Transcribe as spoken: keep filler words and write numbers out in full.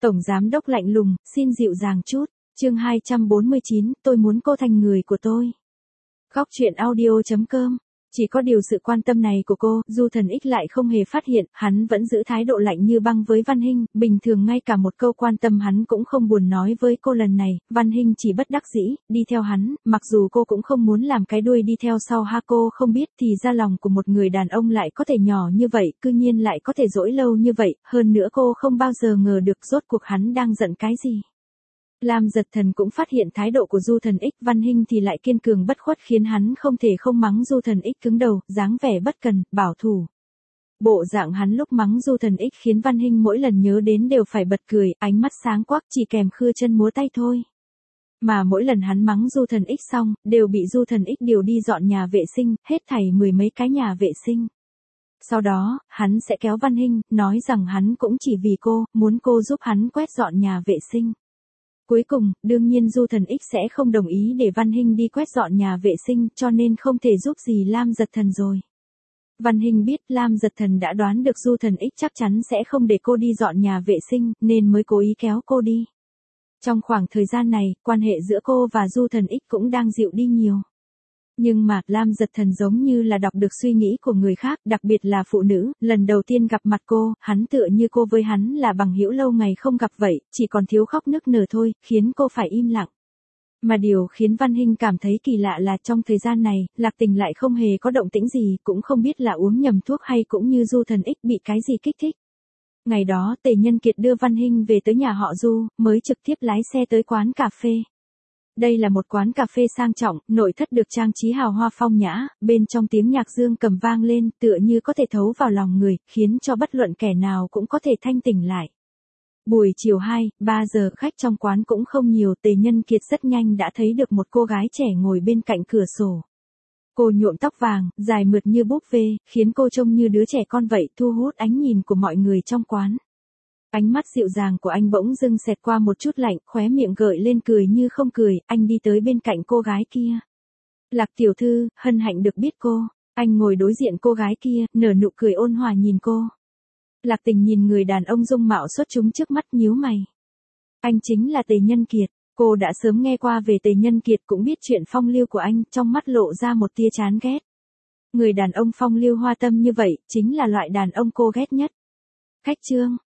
Tổng giám đốc lạnh lùng, xin dịu dàng chút. Chương hai trăm bốn mươi chín, tôi muốn cô thành người của tôi. Góc truyện audio chấm com. Chỉ có điều sự quan tâm này của cô, Du Thần X lại không hề phát hiện, hắn vẫn giữ thái độ lạnh như băng với Văn Hinh, bình thường ngay cả một câu quan tâm hắn cũng không buồn nói với cô lần này, Văn Hinh chỉ bất đắc dĩ, đi theo hắn, mặc dù cô cũng không muốn làm cái đuôi đi theo sau ha, cô không biết thì ra lòng của một người đàn ông lại có thể nhỏ như vậy, cư nhiên lại có thể dỗi lâu như vậy, hơn nữa cô không bao giờ ngờ được rốt cuộc hắn đang giận cái gì. Lam Giật Thần cũng phát hiện thái độ của Du Thần X, Văn Hinh thì lại kiên cường bất khuất khiến hắn không thể không mắng Du Thần X cứng đầu, dáng vẻ bất cần, bảo thủ. Bộ dạng hắn lúc mắng Du Thần X khiến Văn Hinh mỗi lần nhớ đến đều phải bật cười, ánh mắt sáng quắc chỉ kèm khưa chân múa tay thôi. Mà mỗi lần hắn mắng Du Thần X xong, đều bị Du Thần X điều đi dọn nhà vệ sinh, hết thảy mười mấy cái nhà vệ sinh. Sau đó, hắn sẽ kéo Văn Hinh, nói rằng hắn cũng chỉ vì cô, muốn cô giúp hắn quét dọn nhà vệ sinh. Cuối cùng, đương nhiên Du Thần X sẽ không đồng ý để Văn Hinh đi quét dọn nhà vệ sinh, cho nên không thể giúp gì Lam Giật Thần rồi. Văn Hinh biết Lam Giật Thần đã đoán được Du Thần X chắc chắn sẽ không để cô đi dọn nhà vệ sinh, nên mới cố ý kéo cô đi. Trong khoảng thời gian này, quan hệ giữa cô và Du Thần X cũng đang dịu đi nhiều. Nhưng mà, Lam Giật Thần giống như là đọc được suy nghĩ của người khác, đặc biệt là phụ nữ, lần đầu tiên gặp mặt cô, hắn tựa như cô với hắn là bằng hữu lâu ngày không gặp vậy, chỉ còn thiếu khóc nức nở thôi, khiến cô phải im lặng. Mà điều khiến Văn Hinh cảm thấy kỳ lạ là trong thời gian này, Lạc Tình lại không hề có động tĩnh gì, cũng không biết là uống nhầm thuốc hay cũng như Du Thần X bị cái gì kích thích. Ngày đó, Tề Nhân Kiệt đưa Văn Hinh về tới nhà họ Du, mới trực tiếp lái xe tới quán cà phê. Đây là một quán cà phê sang trọng, nội thất được trang trí hào hoa phong nhã, bên trong tiếng nhạc dương cầm vang lên, tựa như có thể thấu vào lòng người, khiến cho bất luận kẻ nào cũng có thể thanh tỉnh lại. Buổi chiều hai, ba giờ khách trong quán cũng không nhiều, Tề Nhân Kiệt rất nhanh đã thấy được một cô gái trẻ ngồi bên cạnh cửa sổ. Cô nhuộm tóc vàng, dài mượt như búp bê, khiến cô trông như đứa trẻ con vậy, thu hút ánh nhìn của mọi người trong quán. Ánh mắt dịu dàng của anh bỗng dưng xẹt qua một chút lạnh, khóe miệng gợi lên cười như không cười, anh đi tới bên cạnh cô gái kia. Lạc tiểu thư, hân hạnh được biết cô. Anh ngồi đối diện cô gái kia, nở nụ cười ôn hòa nhìn cô. Lạc Tình nhìn người đàn ông dung mạo xuất chúng trước mắt nhíu mày. Anh chính là Tề Nhân Kiệt. Cô đã sớm nghe qua về Tề Nhân Kiệt, cũng biết chuyện phong lưu của anh, trong mắt lộ ra một tia chán ghét. Người đàn ông phong lưu hoa tâm như vậy, chính là loại đàn ông cô ghét nhất. Khách trương,